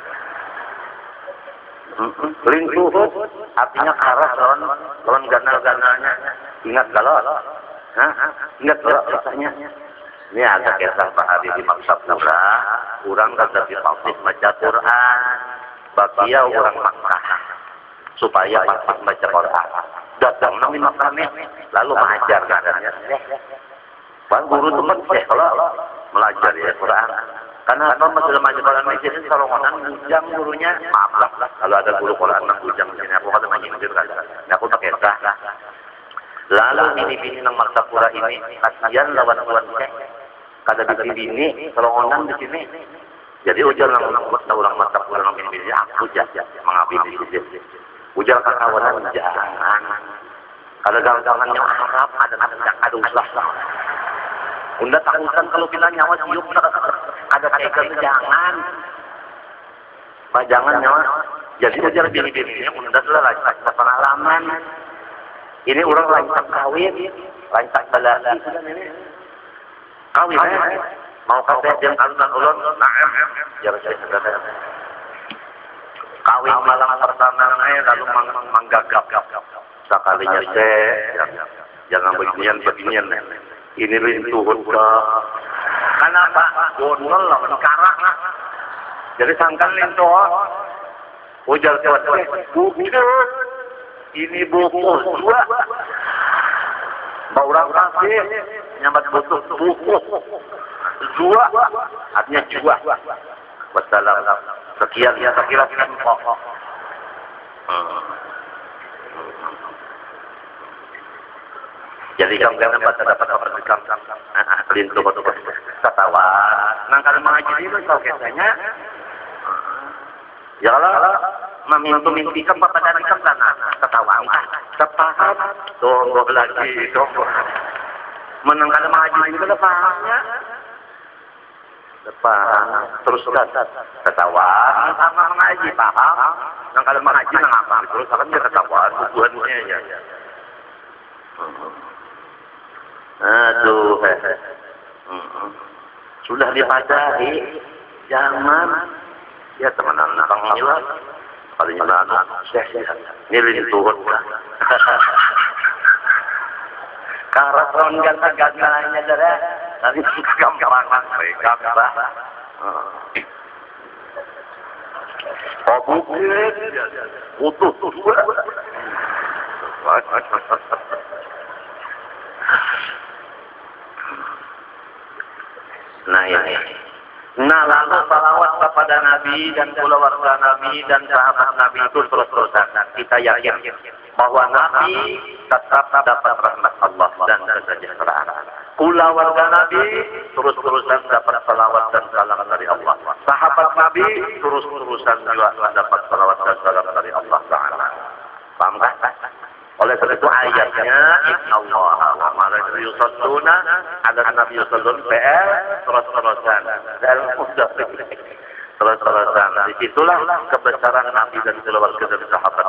Speaker 1: Lingkuh artinya karas lawan lawan ganal-ganalnya. Ingat kalau, hah? Ingat kalau rasanya. Ini ada kisah Pak Hari di Maksab Pura, orang kata di Pasif baca Quran, bagia orang Makkah supaya Pasif baca Quran. Datang nami makamnya, lalu mengajar keadaannya. Bang guru teman sih kalau belajar ya Quran. Karena kalau masalah majelis Quran ini jadi solongan bujang gurunya, maaf lah kalau ada guru Quran yang bujang di sini aku kan menyindir kan, nah, aku pakai sah. Lalu bini-bini nang Maksapura ini kasihan lawan tuan teh, kada di bini solongan di sini. Jadi ujar nang nang orang Maksapura nang bini-bini aku jah mengabdi di sini. Ujar kakawanan jangan. Kalau jangan yang Arab ada ada ada usah. Unda takutan kalau kita nyawa siup ada tegal jangan. Jangan nyawa. Jadi ujar bini-bininya unda telah lancar pengalaman. Ini orang lancar kawin, lancar belaki. Kawin eh? Mau kawin yang alunan ulun, naem. Jangan saya sedang. Kawin malam pertama eh lalu manggagap. Sekalinya saya jangan beginian beginian. Ini rintuh udah. Kenapa? Bonol lah, karak lah. Jadi sangkan rintuh. Ujar kuat. Bukit. Ini buku dua. Mbak orang kasih. Nyambat butuh buku. Dua. Artinya jua. Wassalam. Sekian. Sekian. Sekian. Jadi kamu jangan baca dapat apa rekam pelintu batu ketawa. Nang kalau mengaji itu tahu biasanya. Ya kalau memintu mimpikan bapak dari sana ketawa. Sepakat. Tunggu lagi. Tunggu. Menang kalau mengaji itu lepahannya. Lepas. Terus ketawa. Sama mengaji paham. Nang kalau mengaji nang apa? Terus akan dia ketawa. Tujuannya ya. Aduh, hehehe. Hmm. Sudah dipajari, jangan. Ya teman-teman, bang Iwan, paling anak ini rintuhut. Karakon gata-gatanya darah, nanti gampangan mereka bah. Oh bukit, utuh dua. Nah ini. Nah lalu salawat kepada Nabi dan keluarga Nabi dan sahabat Nabi itu terus-terusan. Kita yakin bahwa Nabi tetap dapat rahmat Allah dan kesejahteraan. Keluarga Nabi terus-terusan dapat salawat dan salam dari Allah. Sahabat Nabi terus-terusan juga dapat salawat dan salam dari Allah Taala. Paham kan? Oleh sebab itu ayatnya innallaha wa malaikatahu yusholluna 'alan nabi sallallahu P R terus-terusan dan mudah terus-terusan. Disitulah kebesaran Nabi dan keluarga dan sahabatnya.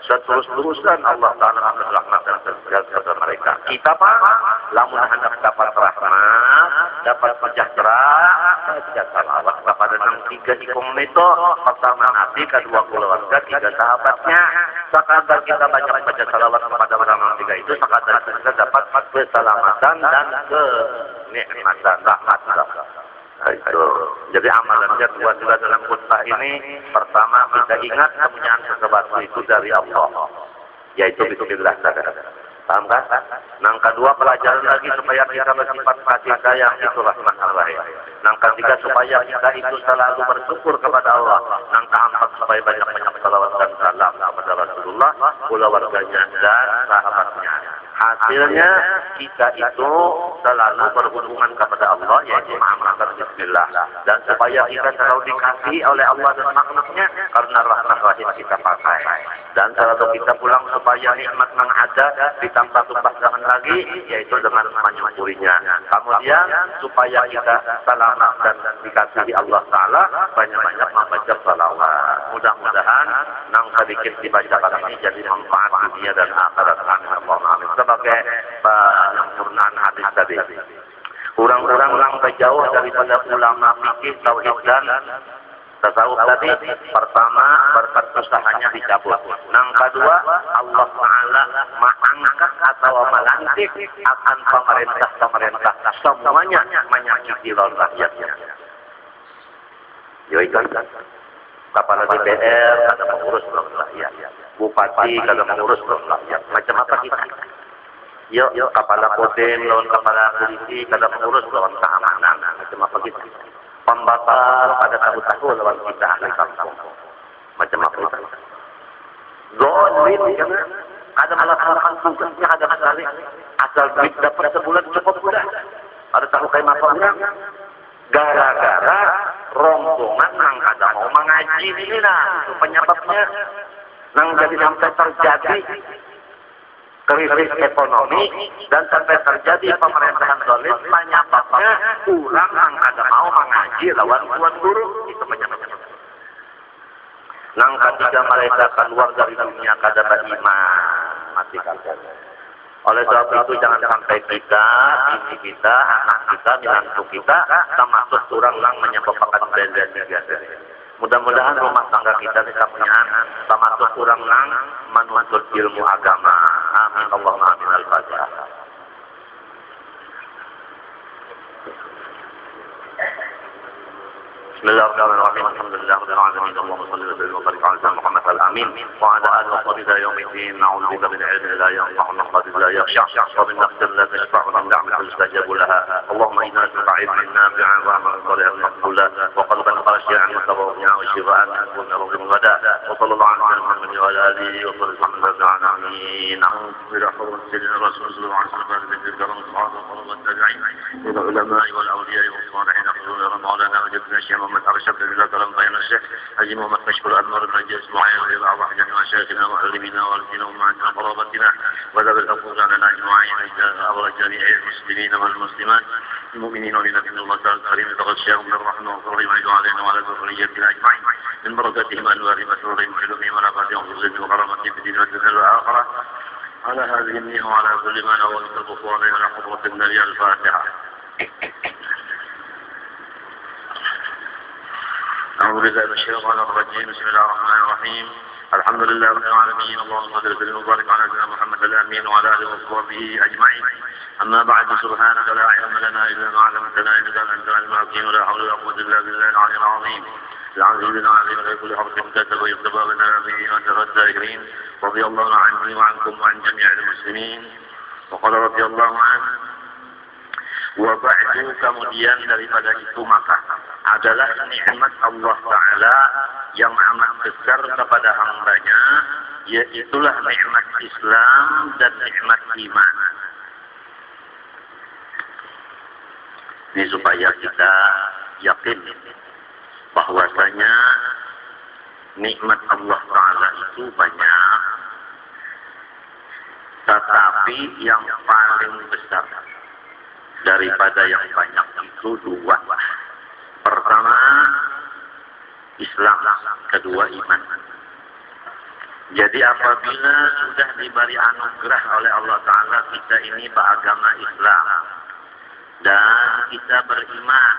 Speaker 1: seterus-teruskan Allah Ta'ala akan rahmatkan kepada mereka. Kita pak, lamun hendak dapat rahmat, dapat sejahtera, saja salawat kepada enam tiga inkognito, pertama Nabi, kedua keluarga, tiga sahabatnya. Sekadar kita banyak baca salawat kepada orang tiga itu, sekadar kita dapat keselamatan dan kenikmatan rahmat. Itu. Jadi amalannya dua juga dalam khutbah ini. Pertama, kita ingat kemuliaan sesuatu itu dari Allah, yaitu bismillah. Paham kan? Yang kedua, pelajaran lagi supaya kita bersifat kasih sayang, itu rahmat Allah. Yang ketiga, supaya kita itu selalu bersyukur kepada Allah. Yang keempat, supaya banyak-banyak salawat dan salam kepada Rasulullah, keluarganya dan sahabatnya. Hasilnya kita itu selalu berhubungan kepada Allah, yaitu mengamalkan bismillah. Dan supaya kita selalu dikasihi oleh Allah dan makhluknya, karena rahmat rahim kita pakai. Dan selalu kita pulang supaya nikmat yang ada ditambah tumpah tangan lagi, yaitu dengan menyukurinya. Kemudian supaya kita selamat dan dikasihi Allah Ta'ala, banyak-banyak membaca salawat. Mudah-mudahan yang sedikit dibacakan ini jadi manfaat dunia dan akhirat. Amin. Sebagai penyempurnaan hadis tadi, orang-orang yang jauh daripada ulama fikih, tauhid dan tasawuf tadi, pertama berkat usahanya dicabut. Yang kedua, Allah Ta'ala mengangkat atau melantik akan pemerintah-pemerintah semuanya menyakiti rakyatnya. Yaitu kepala D P R kada mengurus rakyat, bupati kada mengurus rakyat, macam apa kita? Yuk, yuk kepala Kodim lawan kepala polisi kada mengurus lawan keamanan, macam apa kita? Pembatal pada tahu-tahu lawan kita ahli kampung, macam apa kita? Zolim jangan ada melaksanakan tugasnya, ada sekali asal duit dapat sebulan cukup sudah. Ada tahu kayak apa orang? Gara-gara rombongan yang kada mau mengaji ini lah, itu penyebabnya. Yang jadi sampai terjadi krisis ekonomi dan sampai terjadi pemerintahan zalim, penyebabnya kurang yang kada mau mengaji lawan tuan guru, itu penyebabnya. Yang ketiga, mereka keluar dari dunia kada beriman, mati kalian. Oleh sebab itu jangan sampai kita, istri kita, anak kita, menantu kita, termasuk orang yang menyebabkan benda negara. Mudah-mudahan rumah tangga kita bisa punya anak, termasuk orang yang menuntut ilmu agama. Amin. Allahumma amin. Al-Fatihah. Bismillahirrahmanirrahim. Alhamdulillah rabbil alamin. Allahumma shalli wa sallim wa barik ala sayyidina Muhammad al-amin wa ala alihi wa sahbihi yawmiddin. Na'udzubika min ilmin la yanfa'u wa min qalbin la yakhsha wa min nafsin la tashba'u wa min da'watin tustajabu laha. Allahumma inna nas'aluka 'ilman nafi'an wa 'amalan salihan maqbulan wa qalban khashi'an wa tawaddu'an wa shifaan min kulli rawdin wada. Wa sallallahu ala Muhammadin wa ala alihi wa sahbihi ajma'in. A'udzu billahi sayyidina Rasulullah sallallahu alaihi wa sallam wa tabi'in ila ulama'i wal awliya'i was salihin quluna ramadana wa jabna syama محمد أرشد إلى كلام بين الشيخ حجي محمد كشف الأنوار النجي إسماعيل وإلى أرواح جميع مشايخنا وعلمنا والدينا ومعنا قرابتنا وذاب الأفوز علينا أجمعين أولى جميع المسلمين والمسلمات المؤمنين ولنبي الله تعالى الكريم تغشاهم بالرحمة والكرم ويعيد علينا وعلى ذريتنا أجمعين من بركاتهم أنوار مسرورهم وحلمهم ونفاتهم وزدهم وكرامتهم في الدين والدنيا والآخرة على هذه النية وعلى كل ما نويت الغفران إلى حضرة النبي. الفاتحة. أعوذ بالله من الشيطان الرجيم. بسم الله الرحمن الرحيم. الحمد لله رب العالمين. اللهم صل وسلم وبارك على سيدنا محمد الأمين وعلى آله وصحبه أجمعين. أما بعد، سبحانك لا علم لنا إلا ما علمتنا إنك أنت العليم الحكيم. ولا حول ولا قوة إلا بالله العلي العظيم. العزيز العظيم في كل حرف كتب ويكتب بنا به وانتهى الدائرين. رضي الله عني وعنكم وعن جميع المسلمين. وقال رضي الله عنه. Waba'du, kemudian daripada itu maka adalah nikmat Allah Ta'ala yang amat besar kepada hambanya, yaitulah nikmat Islam dan nikmat iman. Ini supaya kita yakin bahwasanya nikmat Allah Ta'ala itu banyak, tetapi yang paling besar daripada yang banyak itu dua. Pertama Islam, kedua iman. Jadi apabila sudah diberi anugerah oleh Allah Ta'ala kita ini beragama Islam dan kita beriman,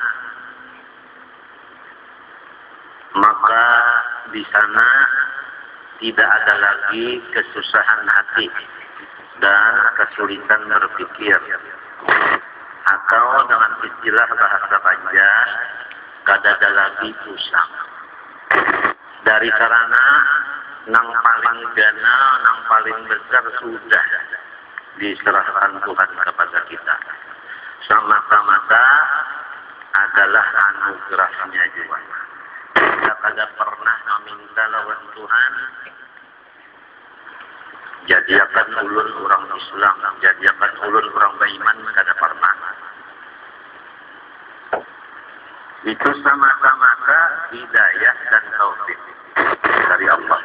Speaker 1: maka di sana tidak ada lagi kesusahan hati dan kesulitan berpikir, atau dengan istilah bahasa Banjar, kada ada lagi pusang. Dari karena nang paling gana, nang paling besar sudah diserahkan Tuhan kepada kita. Semata-mata adalah anugerahnya juga. Kita kada pernah meminta lawan Tuhan, jadikan ulun orang Islam, jadikan ulun orang beriman, kada pernah. Itu semata-mata hidayah dan taufik dari Allah.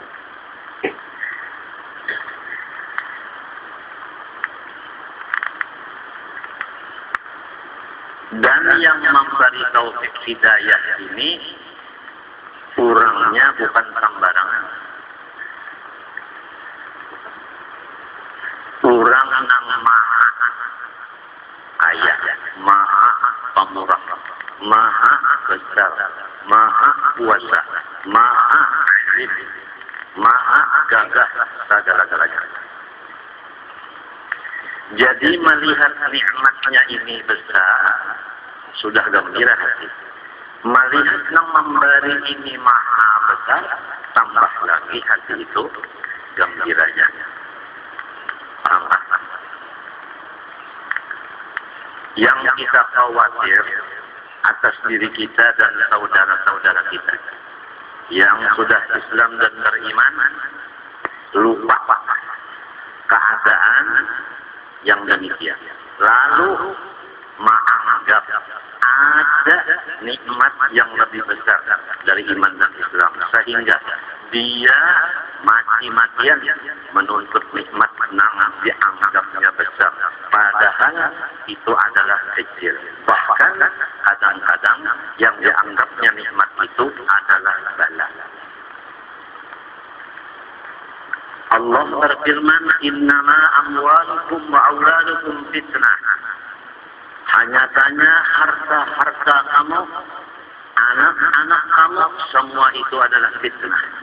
Speaker 1: Dan yang memberi taufik hidayah ini kurangnya bukan sembarangan. Kurang nang maha kaya, maha pemurah, maha besar, maha kuasa, maha alim, maha gagah segala-galanya. Jadi melihat nikmatnya ini besar, sudah gembira hati. Melihat yang memberi ini maha besar, tambah lagi hati itu gembiranya. Yang kita khawatir atas diri kita dan saudara-saudara kita yang sudah Islam dan beriman, lupa keadaan yang demikian, lalu menganggap ada nikmat yang lebih besar dari iman dan Islam, sehingga dia mati-matian menuntut nikmat yang dianggapnya besar, padahal itu adalah kecil. Bahkan kadang-kadang yang dianggapnya nikmat itu adalah bala. Allah berfirman, innama amwalukum wa auladukum fitnah. Hanya tanya harta-harta kamu, anak-anak kamu, semua itu adalah fitnah.